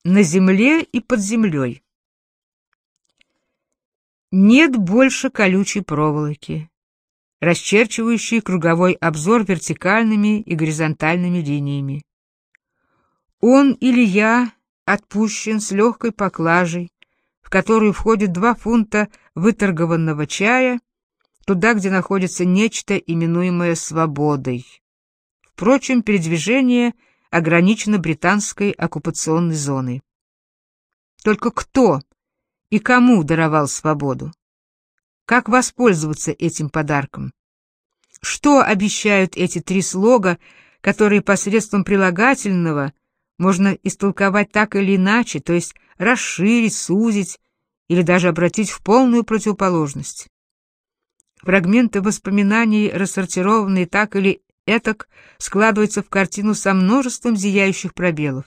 На земле и под землей. Нет больше колючей проволоки, расчерчивающей круговой обзор вертикальными и горизонтальными линиями. Он или я отпущен с легкой поклажей, в которую входит 2 фунта выторгованного чая, туда, где находится нечто, именуемое свободой. Впрочем, передвижение ограничено британской оккупационной зоной. Только кто и кому даровал свободу? Как воспользоваться этим подарком? Что обещают эти 3 слога, которые посредством прилагательного можно истолковать так или иначе, то есть расширить, сузить или даже обратить в полную противоположность? Фрагменты воспоминаний, рассортированные так или этак, складываются в картину со множеством зияющих пробелов.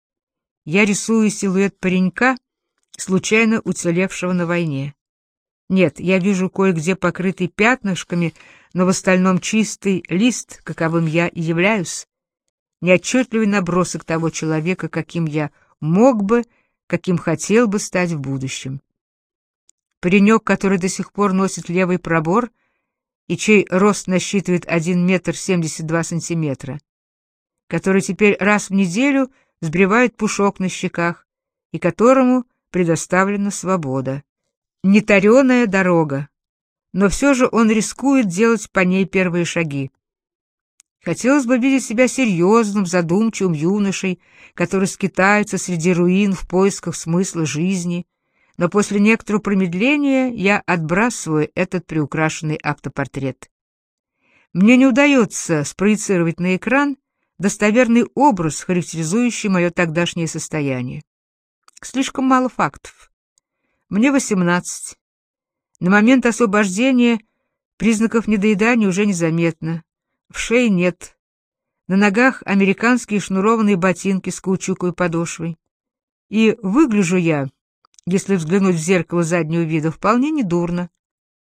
Я рисую силуэт паренька, случайно уцелевшего на войне. Нет, я вижу кое-где покрытый пятнышками, но в остальном чистый лист, каковым я и являюсь, неотчетливый набросок того человека, каким я мог бы, каким хотел бы стать в будущем. Паренек, который до сих пор носит левый пробор и чей рост насчитывает 1 метр 72 сантиметра, который теперь раз в неделю сбривает пушок на щеках и которому предоставлена свобода. Нетареная дорога, но все же он рискует делать по ней первые шаги. Хотелось бы видеть себя серьезным, задумчивым юношей, который скитается среди руин в поисках смысла жизни, но после некоторого промедления я отбрасываю этот приукрашенный автопортрет. Мне не удается спроецировать на экран достоверный образ, характеризующий мое тогдашнее состояние. Слишком мало фактов. Мне 18. На момент освобождения признаков недоедания уже незаметно. В шее нет. На ногах американские шнурованные ботинки с каучуковой подошвой. И выгляжу я, если взглянуть в зеркало заднего вида, вполне недурно.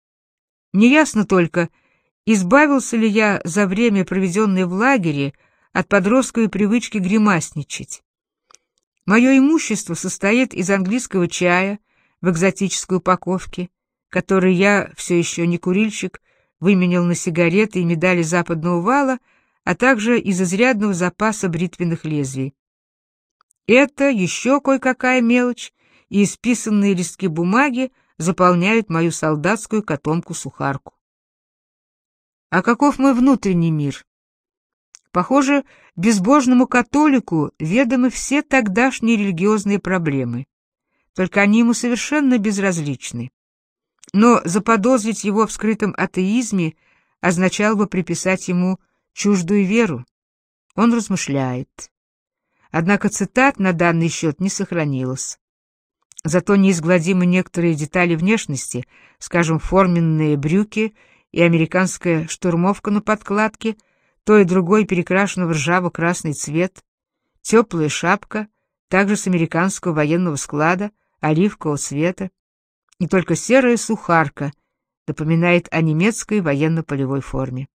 Неясно только, избавился ли я за время, проведенное в лагере, от подростковой привычки гримасничать. Мое имущество состоит из английского чая в экзотической упаковке, который я, все еще не курильщик, выменял на сигареты и медали западного вала, а также из изрядного запаса бритвенных лезвий. Это еще кое-какая мелочь, и исписанные листки бумаги заполняют мою солдатскую котомку-сухарку. А каков мой внутренний мир? Похоже, безбожному католику ведомы все тогдашние религиозные проблемы, только они ему совершенно безразличны. Но заподозрить его в скрытом атеизме означало бы приписать ему чуждую веру. Он размышляет. Однако цитат на данный счет не сохранилось. Зато неизгладимы некоторые детали внешности, скажем, форменные брюки и американская штурмовка на подкладке, то и другой перекрашен в ржаво-красный цвет, теплая шапка, также с американского военного склада, оливкового цвета, и только серая сухарка напоминает о немецкой военно-полевой форме.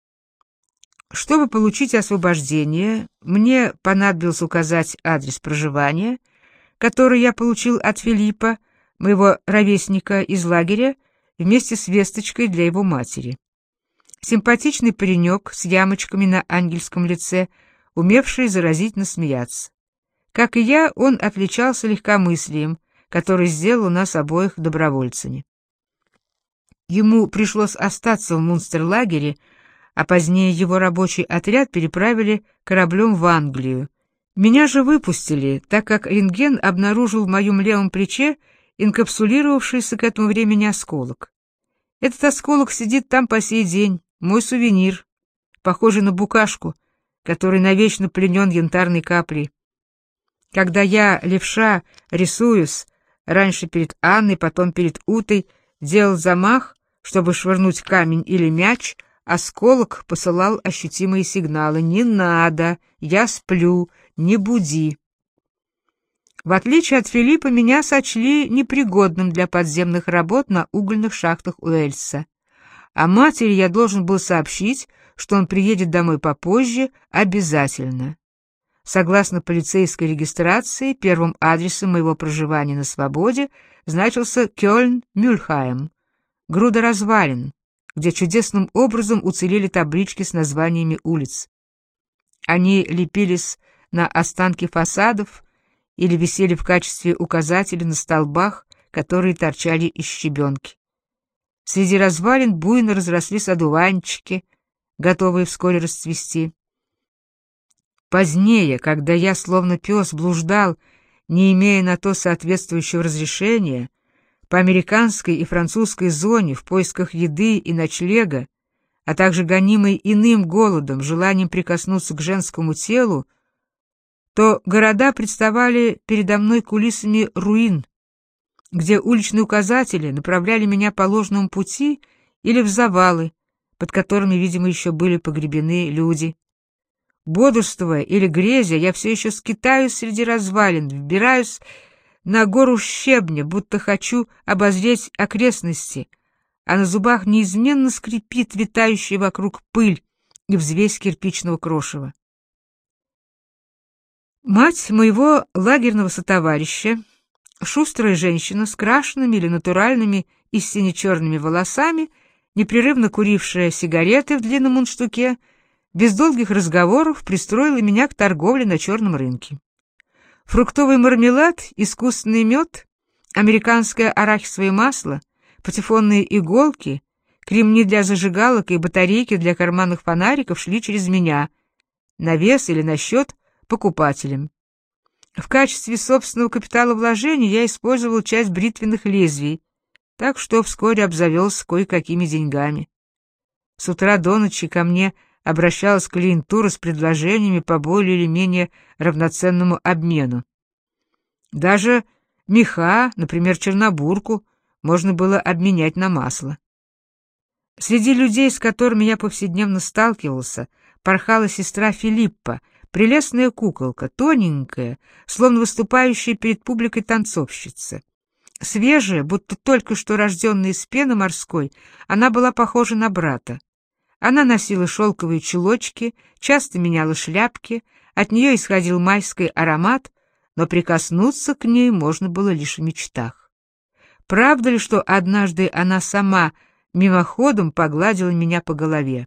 Чтобы получить освобождение, мне понадобилось указать адрес проживания, который я получил от Филиппа, моего ровесника из лагеря, вместе с весточкой для его матери. Симпатичный паренек с ямочками на ангельском лице, умевший заразительно смеяться. Как и я, он отличался легкомыслием, которое сделало нас обоих добровольцами. Ему пришлось остаться в Мунстер-лагере, а позднее его рабочий отряд переправили кораблем в Англию. Меня же выпустили, так как рентген обнаружил в моем левом плече инкапсулировавшийся к этому времени осколок. Этот осколок сидит там по сей день, мой сувенир, похожий на букашку, который навечно пленен янтарной каплей. Когда я, левша, рисуюсь, раньше перед Анной, потом перед Утой, делал замах, чтобы швырнуть камень или мяч, осколок посылал ощутимые сигналы: «Не надо, я сплю, не буди». В отличие от Филиппа, меня сочли непригодным для подземных работ на угольных шахтах Уэльса. А матери я должен был сообщить, что он приедет домой попозже обязательно. Согласно полицейской регистрации, первым адресом моего проживания на свободе значился Кёльн-Мюльхайм, груда развалин, где чудесным образом уцелели таблички с названиями улиц. Они лепились на останки фасадов или висели в качестве указателей на столбах, которые торчали из щебенки. Среди развалин буйно разрослись одуванчики, готовые вскоре расцвести. Позднее, когда я, словно пес, блуждал, не имея на то соответствующего разрешения, по американской и французской зоне в поисках еды и ночлега, а также гонимый иным голодом, желанием прикоснуться к женскому телу, то города представали передо мной кулисами руин, где уличные указатели направляли меня по ложному пути или в завалы, под которыми, видимо, еще были погребены люди. Бодрствуя или грезя, я все еще скитаюсь среди развалин, взбираюсь на гору щебня, будто хочу обозреть окрестности, а на зубах неизменно скрипит витающая вокруг пыль и взвесь кирпичного крошева. Мать моего лагерного сотоварища, шустрая женщина с крашенными или натуральными и сине-черными волосами, непрерывно курившая сигареты в длинном мундштуке, без долгих разговоров пристроила меня к торговле на черном рынке. Фруктовый мармелад, искусственный мед, американское арахисовое масло, патефонные иголки, кремни для зажигалок и батарейки для карманных фонариков шли через меня, на вес или на счет покупателям. В качестве собственного капитала вложений я использовал часть бритвенных лезвий, так что вскоре обзавелся кое-какими деньгами. С утра до ночи ко мне обращалась клиентура с предложениями по более или менее равноценному обмену. Даже меха, например, чернобурку, можно было обменять на масло. Среди людей, с которыми я повседневно сталкивался, порхала сестра Филиппа, прелестная куколка, тоненькая, словно выступающая перед публикой танцовщица. Свежая, будто только что рожденная из пены морской, она была похожа на брата. Она носила шелковые чулочки, часто меняла шляпки, от нее исходил майский аромат, но прикоснуться к ней можно было лишь в мечтах. Правда ли, что однажды она сама мимоходом погладила меня по голове?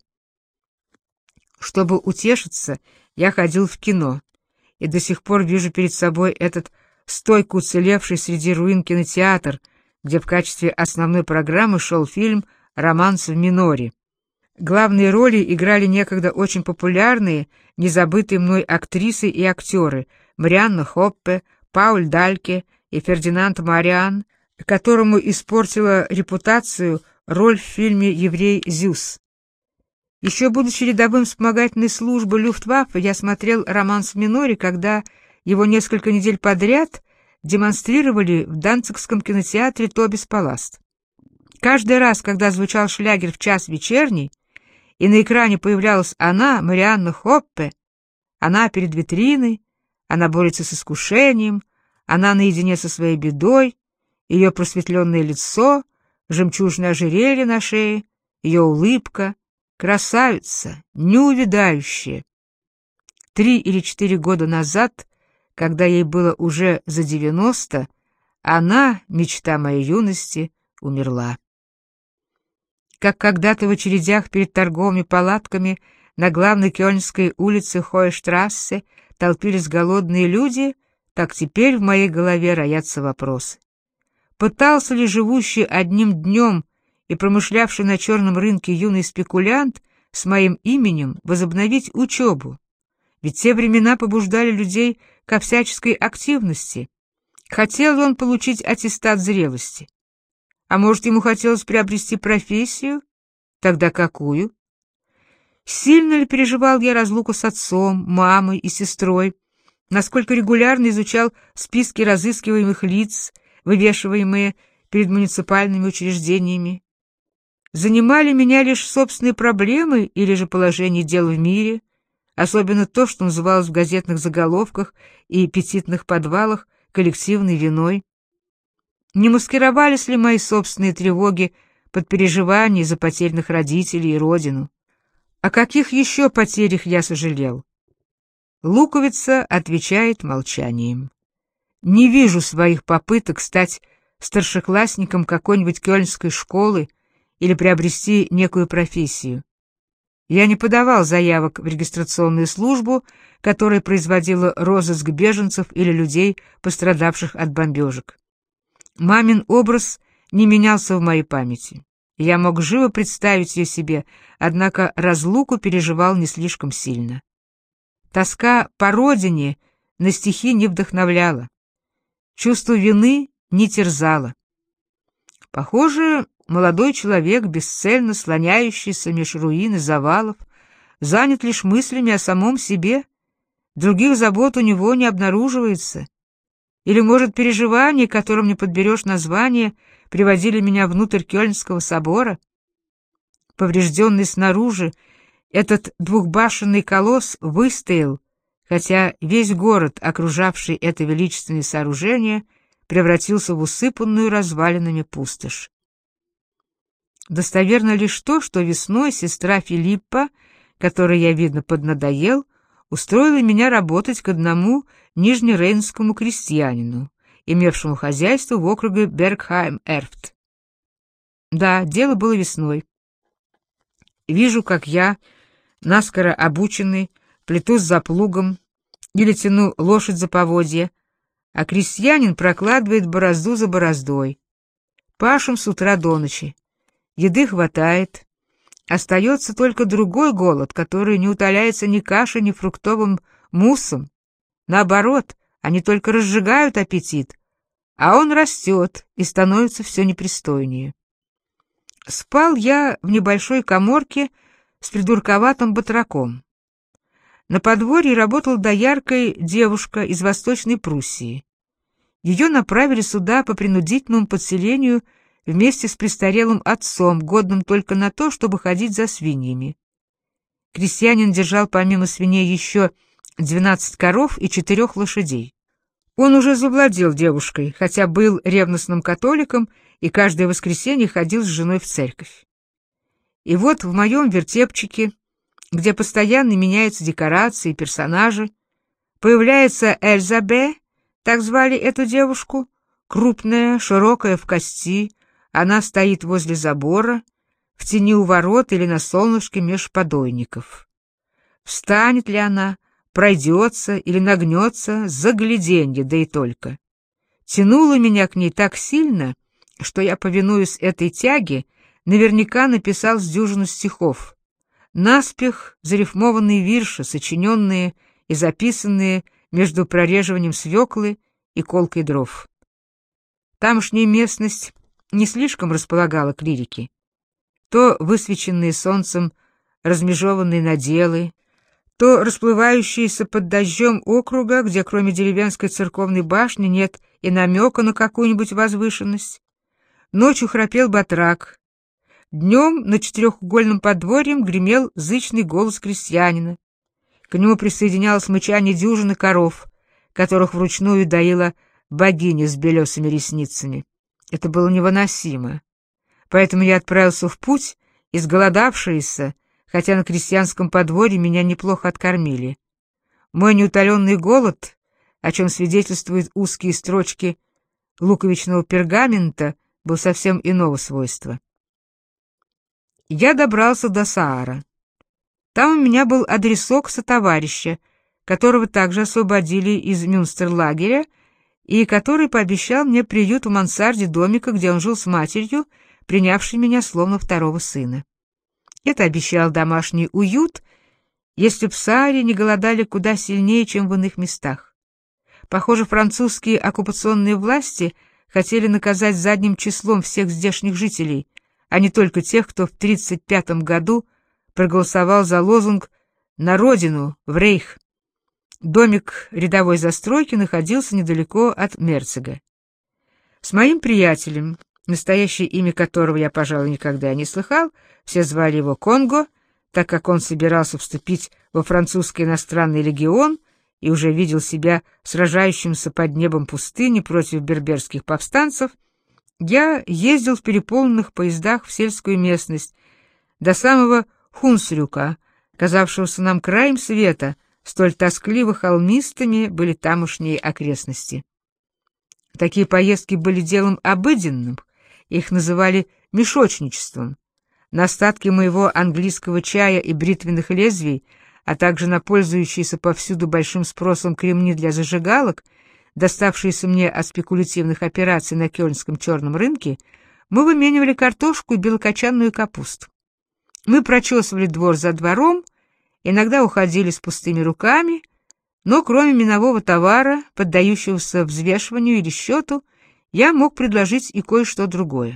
Чтобы утешиться, я ходил в кино, и до сих пор вижу перед собой этот стойко уцелевший среди руин кинотеатр, где в качестве основной программы шел фильм «Романс в миноре». Главные роли играли некогда очень популярные, незабытые мной актрисы и актеры Марианна Хоппе, Пауль Дальке и Фердинанд Мариан, которому испортила репутацию роль в фильме «Еврей Зюс». Еще будучи рядовым вспомогательной службы Люфтваффе, я смотрел «Романс в миноре», когда его несколько недель подряд демонстрировали в данцигском кинотеатре Тобис Паласт. Каждый раз, когда звучал шлягер в час вечерний, и на экране появлялась она, Марианна Хоппе, она перед витриной, она борется с искушением, она наедине со своей бедой, ее просветленное лицо, жемчужное ожерелье на шее, ее улыбка, красавица, неувядающая. 3 или 4 года назад, когда ей было уже за 90, она, мечта моей юности, умерла. Как когда-то в очередях перед торговыми палатками на главной кёльнской улице Хойштрассе толпились голодные люди, так теперь в моей голове роятся вопросы. Пытался ли живущий одним днем и промышлявший на черном рынке юный спекулянт с моим именем возобновить учебу? Ведь те времена побуждали людей ко всяческой активности. Хотел ли он получить аттестат зрелости? А может, ему хотелось приобрести профессию? Тогда какую? Сильно ли переживал я разлуку с отцом, мамой и сестрой? Насколько регулярно изучал списки разыскиваемых лиц, вывешиваемые перед муниципальными учреждениями? Занимали меня лишь собственные проблемы или же положение дел в мире, особенно то, что называлось в газетных заголовках и аппетитных подвалах коллективной виной? Не маскировались ли мои собственные тревоги под переживания за потерянных родителей и родину? О каких еще потерях я сожалел? Луковица отвечает молчанием. Не вижу своих попыток стать старшеклассником какой-нибудь кёльнской школы или приобрести некую профессию. Я не подавал заявок в регистрационную службу, которая производила розыск беженцев или людей, пострадавших от бомбежек. Мамин образ не менялся в моей памяти. Я мог живо представить ее себе, однако разлуку переживал не слишком сильно. Тоска по родине на стихи не вдохновляла. Чувство вины не терзало. Похоже, молодой человек, бесцельно слоняющийся меж руин и завалов, занят лишь мыслями о самом себе, других забот у него не обнаруживается. Или, может, переживания, которым не подберешь название, приводили меня внутрь Кёльнского собора? Поврежденный снаружи, этот двухбашенный колосс выстоял, хотя весь город, окружавший это величественное сооружение, превратился в усыпанную развалинами пустошь. Достоверно лишь то, что весной сестра Филиппа, которой я, видно, поднадоел, устроила меня работать к одному нижнерейнскому крестьянину, имевшему хозяйство в округе Бергхайм-Эрфт. Да, дело было весной. Вижу, как я, наскоро обученный, плетусь за плугом или тяну лошадь за поводья, а крестьянин прокладывает борозду за бороздой. Пашем с утра до ночи. Еды хватает. Остается только другой голод, который не утоляется ни кашей, ни фруктовым муссом. Наоборот, они только разжигают аппетит, а он растет и становится все непристойнее. Спал я в небольшой каморке с придурковатым батраком. На подворье работала дояркой девушка из Восточной Пруссии. Ее направили сюда по принудительному подселению вместе с престарелым отцом, годным только на то, чтобы ходить за свиньями. Крестьянин держал помимо свиней еще 12 коров и 4 лошадей. Он уже завладел девушкой, хотя был ревностным католиком и каждое воскресенье ходил с женой в церковь. И вот в моем вертепчике, где постоянно меняются декорации и персонажи, появляется Эльзабе, так звали эту девушку, крупная, широкая в кости, она стоит возле забора, в тени у ворот или на солнышке меж подойников. Встанет ли она, пройдется или нагнется, загляденье, да и только. Тянуло меня к ней так сильно, что я, повинуясь этой тяге, наверняка написал с дюжину стихов, наспех зарифмованные вирши, сочиненные и записанные между прореживанием свеклы и колкой дров. Тамошняя местность не слишком располагала к лирике. То высвеченные солнцем размежеванные наделы, то расплывающиеся под дождем округа, где кроме деревенской церковной башни нет и намека на какую-нибудь возвышенность. Ночью храпел батрак. Днем на четырехугольном подворьем гремел зычный голос крестьянина. К нему присоединялось мычание дюжины коров, которых вручную доила богиня с белесыми ресницами. Это было невыносимо. Поэтому я отправился в путь, изголодавшийся, хотя на крестьянском подворье меня неплохо откормили. Мой неутоленный голод, о чем свидетельствуют узкие строчки луковичного пергамента, был совсем иного свойства. Я добрался до Саара. Там у меня был адресок сотоварища, которого также освободили из Мюнстер-лагеря, и который пообещал мне приют в мансарде домика, где он жил с матерью, принявшей меня словно второго сына. Это обещал домашний уют, если в Сааре не голодали куда сильнее, чем в иных местах. Похоже, французские оккупационные власти хотели наказать задним числом всех здешних жителей, а не только тех, кто в 1935 году проголосовал за лозунг «На родину, в рейх». Домик рядовой застройки находился недалеко от Мерцега. С моим приятелем, настоящее имя которого я, пожалуй, никогда не слыхал, все звали его Конго, так как он собирался вступить во французский иностранный легион и уже видел себя сражающимся под небом пустыни против берберских повстанцев, я ездил в переполненных поездах в сельскую местность до самого Хунсрюка, казавшегося нам краем света, Столь тоскливо холмистыми были тамошние окрестности. Такие поездки были делом обыденным, их называли мешочничеством. На остатки моего английского чая и бритвенных лезвий, а также на пользующиеся повсюду большим спросом кремни для зажигалок, доставшиеся мне от спекулятивных операций на кёльнском черном рынке, мы выменивали картошку и белокочанную капусту. Мы прочесывали двор за двором, иногда уходили с пустыми руками, но кроме минового товара, поддающегося взвешиванию или счету, я мог предложить и кое-что другое.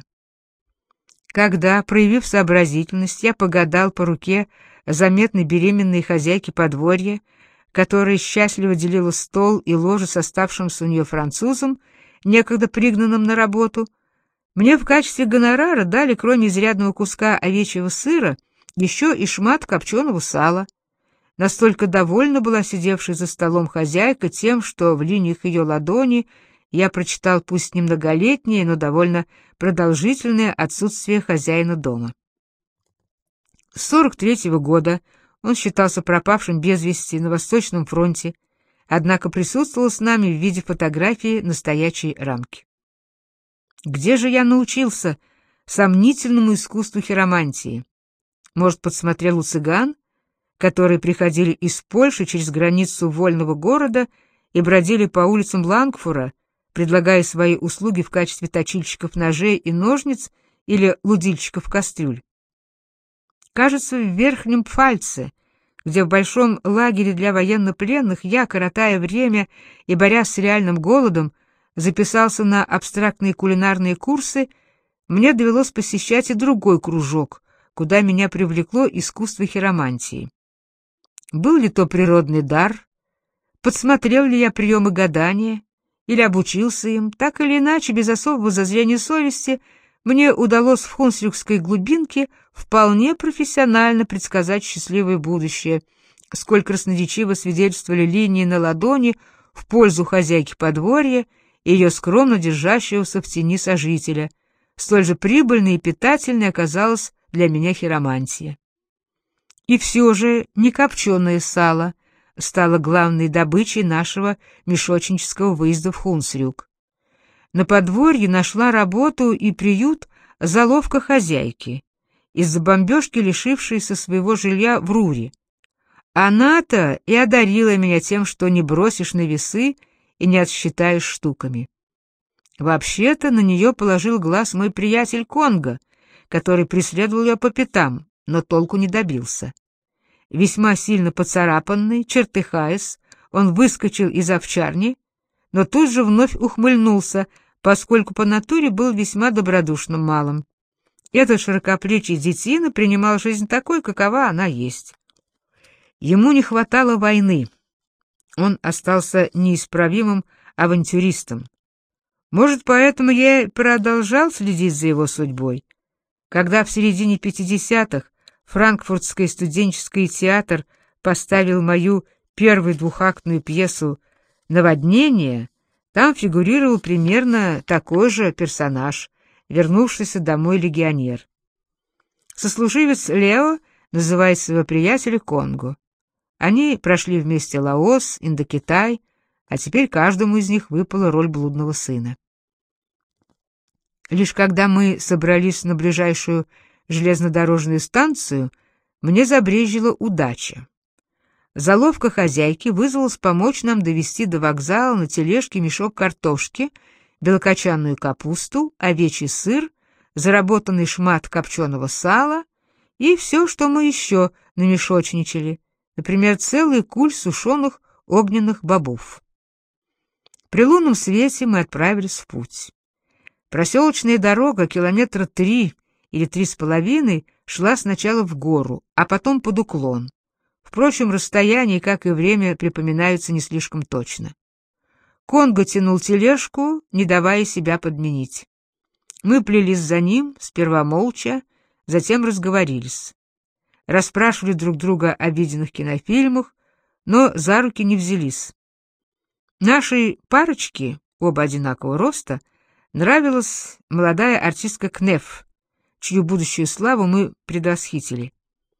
Когда, проявив сообразительность, я погадал по руке заметной беременной хозяйки подворья, которая счастливо делила стол и ложе с оставшимся у нее французом, некогда пригнанным на работу, мне в качестве гонорара дали, кроме изрядного куска овечьего сыра, еще и шмат копченого сала. Настолько довольна была сидевшая за столом хозяйка тем, что в линиях ее ладони я прочитал пусть немноголетнее, но довольно продолжительное отсутствие хозяина дома. С 43-го года он считался пропавшим без вести на Восточном фронте, однако присутствовал с нами в виде фотографии на стоячей рамке. Где же я научился сомнительному искусству хиромантии? Может, подсмотрел у цыган, которые приходили из Польши через границу вольного города и бродили по улицам Лангфура, предлагая свои услуги в качестве точильщиков ножей и ножниц или лудильщиков кастрюль. Кажется, в Верхнем Пфальце, где в большом лагере для военнопленных я, коротая время и борясь с реальным голодом, записался на абстрактные кулинарные курсы, мне довелось посещать и другой кружок, куда меня привлекло искусство хиромантии. Был ли то природный дар, подсмотрел ли я приемы гадания или обучился им, так или иначе, без особого зазрения совести, мне удалось в хунсрюкской глубинке вполне профессионально предсказать счастливое будущее, сколь красноречиво свидетельствовали линии на ладони в пользу хозяйки подворья и ее скромно держащегося в тени сожителя. Столь же прибыльной и питательной оказалась для меня хиромантия. И все же не копченое сало стало главной добычей нашего мешочнического выезда в Хунсрюк. На подворье нашла работу и приют заловка хозяйки, из-за бомбежки лишившейся своего жилья в Руре. Она-то и одарила меня тем, что не бросишь на весы и не отсчитаешь штуками. Вообще-то на нее положил глаз мой приятель Конго, который преследовал ее по пятам, но толку не добился. Весьма сильно поцарапанный, чертыхаясь, он выскочил из овчарни, но тут же вновь ухмыльнулся, поскольку по натуре был весьма добродушным малым. Этот широкоплечий детина принимал жизнь такой, какова она есть. Ему не хватало войны. Он остался неисправимым авантюристом. Может, поэтому я и продолжал следить за его судьбой. Когда в середине 50-х Франкфуртский студенческий театр поставил мою первую двухактную пьесу «Наводнение», там фигурировал примерно такой же персонаж, вернувшийся домой легионер. Сослуживец Лео называет своего приятеля Конго. Они прошли вместе Лаос, Индокитай, а теперь каждому из них выпала роль блудного сына. Лишь когда мы собрались на ближайшую железнодорожную станцию, мне забрезжила удача. Заловка хозяйки вызвалась помочь нам довести до вокзала на тележке мешок картошки, белокочанную капусту, овечий сыр, заработанный шмат копченого сала и все, что мы еще намешочничали, например, целый куль сушеных огненных бобов. При лунном свете мы отправились в путь. Проселочная дорога километра 3 или 3,5 шла сначала в гору, а потом под уклон. Впрочем, расстояние, как и время, припоминаются не слишком точно. Конго тянул тележку, не давая себя подменить. Мы плелись за ним, сперва молча, затем разговорились. Расспрашивали друг друга о виденных кинофильмах, но за руки не взялись. Нашей парочке, оба одинакового роста, нравилась молодая артистка Кнеф, чью будущую славу мы предвосхитили.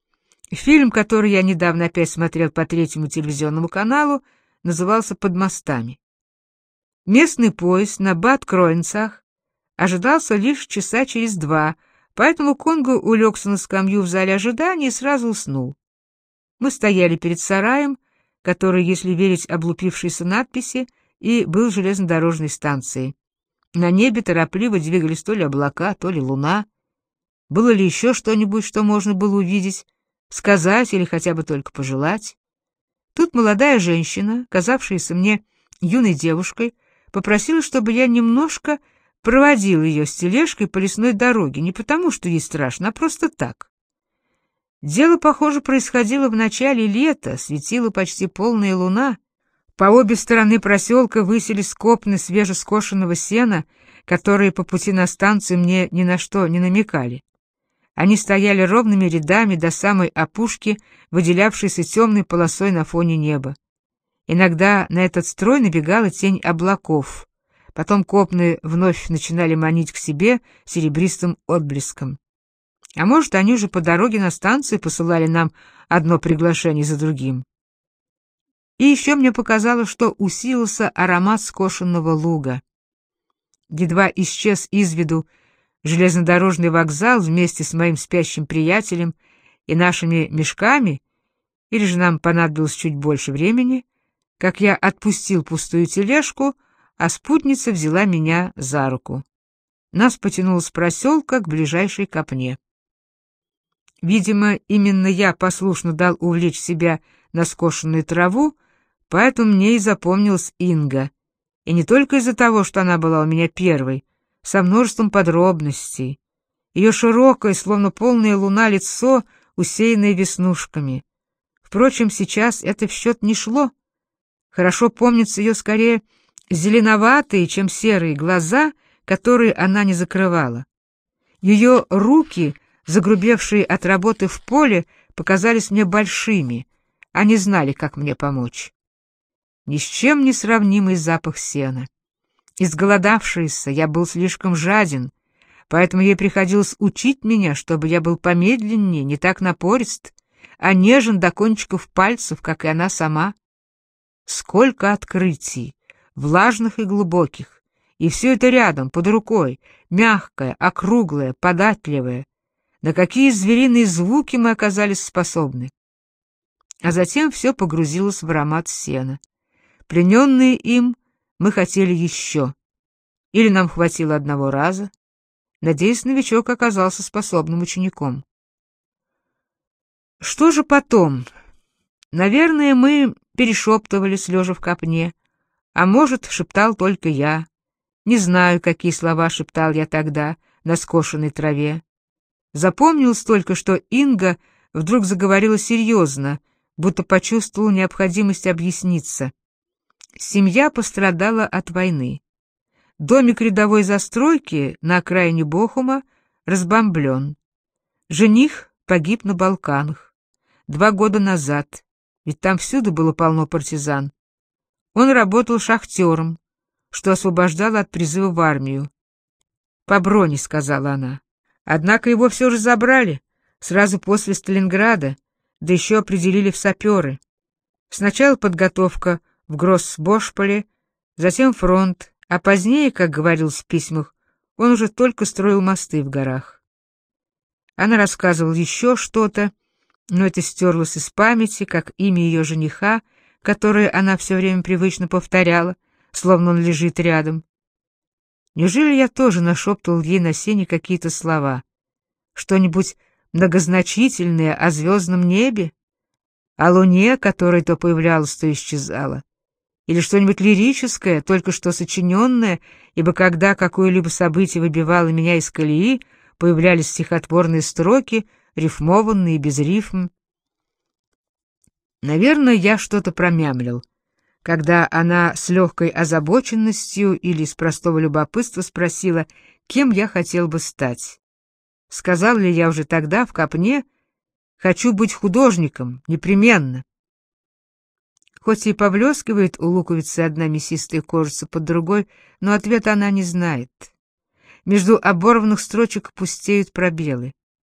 Фильм, который я недавно опять смотрел по третьему телевизионному каналу, назывался «Под мостами». Местный поезд на Бад-Кроенцах ожидался лишь часа через 2, поэтому Конго улегся на скамью в зале ожидания и сразу уснул. Мы стояли перед сараем, который, если верить облупившейся надписи, и был железнодорожной станцией. На небе торопливо двигались то ли облака, то ли луна. Было ли еще что-нибудь, что можно было увидеть, сказать или хотя бы только пожелать? Тут молодая женщина, казавшаяся мне юной девушкой, попросила, чтобы я немножко проводил ее с тележкой по лесной дороге, не потому, что ей страшно, а просто так. Дело, похоже, происходило в начале лета, светила почти полная луна. По обе стороны проселка высились копны свежескошенного сена, которые по пути на станцию мне ни на что не намекали. Они стояли ровными рядами до самой опушки, выделявшейся темной полосой на фоне неба. Иногда на этот строй набегала тень облаков. Потом копны вновь начинали манить к себе серебристым отблеском. А может, они уже по дороге на станцию посылали нам одно приглашение за другим. И еще мне показалось, что усилился аромат скошенного луга. Едва исчез из виду железнодорожный вокзал вместе с моим спящим приятелем и нашими мешками, или же нам понадобилось чуть больше времени, как я отпустил пустую тележку, а спутница взяла меня за руку. Нас потянуло с проселка к ближайшей копне. Видимо, именно я послушно дал увлечь себя на скошенную траву, поэтому мне и запомнилась Инга. И не только из-за того, что она была у меня первой, со множеством подробностей. Ее широкое, словно полная луна, лицо, усеянное веснушками. Впрочем, сейчас это в счет не шло. Хорошо помнятся ее скорее зеленоватые, чем серые глаза, которые она не закрывала. Ее руки, загрубевшие от работы в поле, показались мне большими. Они знали, как мне помочь. Ни с чем не сравнимый запах сена. Изголодавшийся, я был слишком жаден, поэтому ей приходилось учить меня, чтобы я был помедленнее, не так напорист, а нежен до кончиков пальцев, как и она сама. Сколько открытий, влажных и глубоких, и все это рядом, под рукой, мягкое, округлое, податливое. На какие звериные звуки мы оказались способны. А затем все погрузилось в аромат сена. Плененные им, мы хотели еще. Или нам хватило одного раза. Надеюсь, новичок оказался способным учеником. Что же потом? Наверное, мы перешептывались, лежа в копне. А может, шептал только я. Не знаю, какие слова шептал я тогда на скошенной траве. Запомнилось только, что Инга вдруг заговорила серьезно, будто почувствовала необходимость объясниться. Семья пострадала от войны. Домик рядовой застройки на окраине Бохума разбомблен. Жених погиб на Балканах 2 года назад, ведь там всюду было полно партизан. Он работал шахтером, что освобождало от призыва в армию. «По броне», — сказала она. Однако его все же забрали, сразу после Сталинграда, да еще определили в саперы. Сначала подготовка в Гроссбошполе, затем фронт, а позднее, как говорилось в письмах, он уже только строил мосты в горах. Она рассказывала еще что-то, но это стерлось из памяти, как имя ее жениха, которое она все время привычно повторяла, словно он лежит рядом. Неужели я тоже нашептывал ей на сене какие-то слова? Что-нибудь многозначительное о звездном небе? О луне, которая то появлялась, то исчезала? Или что-нибудь лирическое, только что сочиненное, ибо когда какое-либо событие выбивало меня из колеи, появлялись стихотворные строки, рифмованные и без рифм? Наверное, я что-то промямлил, когда она с легкой озабоченностью или из простого любопытства спросила, кем я хотел бы стать. Сказал ли я уже тогда в копне: «Хочу быть художником, непременно». Хоть и поблескивает у луковицы одна мясистая кожица под другой, но ответа она не знает. Между оборванных строчек пустеют пробелы.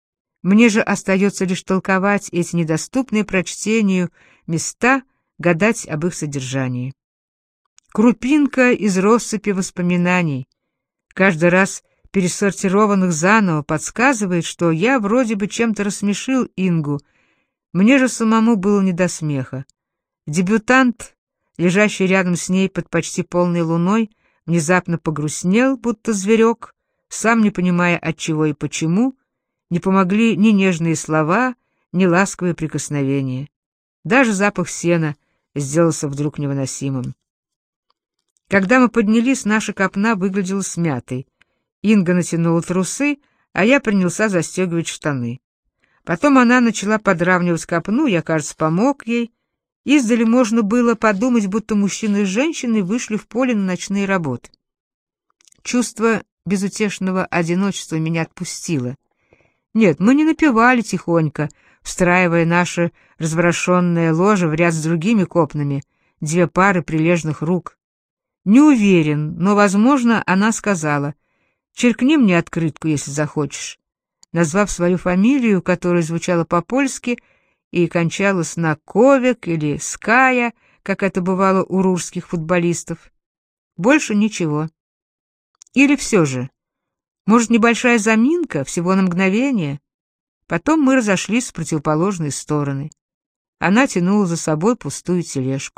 Мне же остается лишь толковать эти недоступные прочтению места, гадать об их содержании. Крупинка из россыпи воспоминаний, каждый раз пересортированных заново, подсказывает, что я вроде бы чем-то рассмешил Ингу, мне же самому было не до смеха. Дебютант, лежащий рядом с ней под почти полной луной, внезапно погрустнел, будто зверек, сам не понимая отчего и почему. Не помогли ни нежные слова, ни ласковые прикосновения. Даже запах сена сделался вдруг невыносимым. Когда мы поднялись, наша копна выглядела смятой. Инга натянула трусы, а я принялся застегивать штаны. Потом она начала подравнивать копну, я, кажется, помог ей. Издали можно было подумать, будто мужчина и женщина вышли в поле на ночные работы. Чувство безутешного одиночества меня отпустило. Нет, мы не напевали тихонько, встраивая наше разворошенное ложе в ряд с другими копнами, две пары прилежных рук. Не уверен, но, возможно, она сказала: «Черкни мне открытку, если захочешь», назвав свою фамилию, которая звучала по-польски и кончалась на Ковек или Ская, как это бывало у русских футболистов. Больше ничего. Или все же, может, небольшая заминка, всего на мгновение? Потом мы разошлись в противоположные стороны. Она тянула за собой пустую тележку.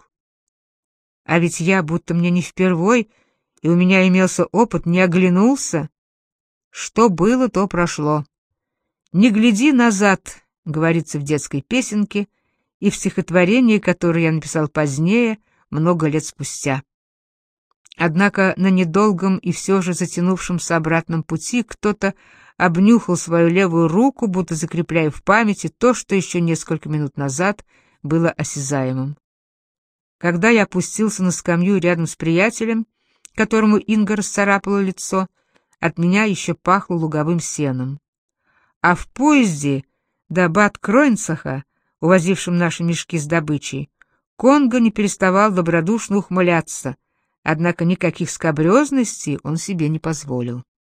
А ведь я, будто мне не впервой, и у меня имелся опыт, не оглянулся. Что было, то прошло. «Не гляди назад», — говорится в детской песенке и в стихотворении, которое я написал позднее, много лет спустя. Однако на недолгом и все же затянувшемся обратном пути кто-то обнюхал свою левую руку, будто закрепляя в памяти то, что еще несколько минут назад было осязаемым. Когда я опустился на скамью рядом с приятелем, которому Инга расцарапала лицо, от меня еще пахло луговым сеном. А в поезде до Бад-Кройнцаха, увозившем наши мешки с добычей, Конго не переставал добродушно ухмыляться, однако никаких скабрезностей он себе не позволил.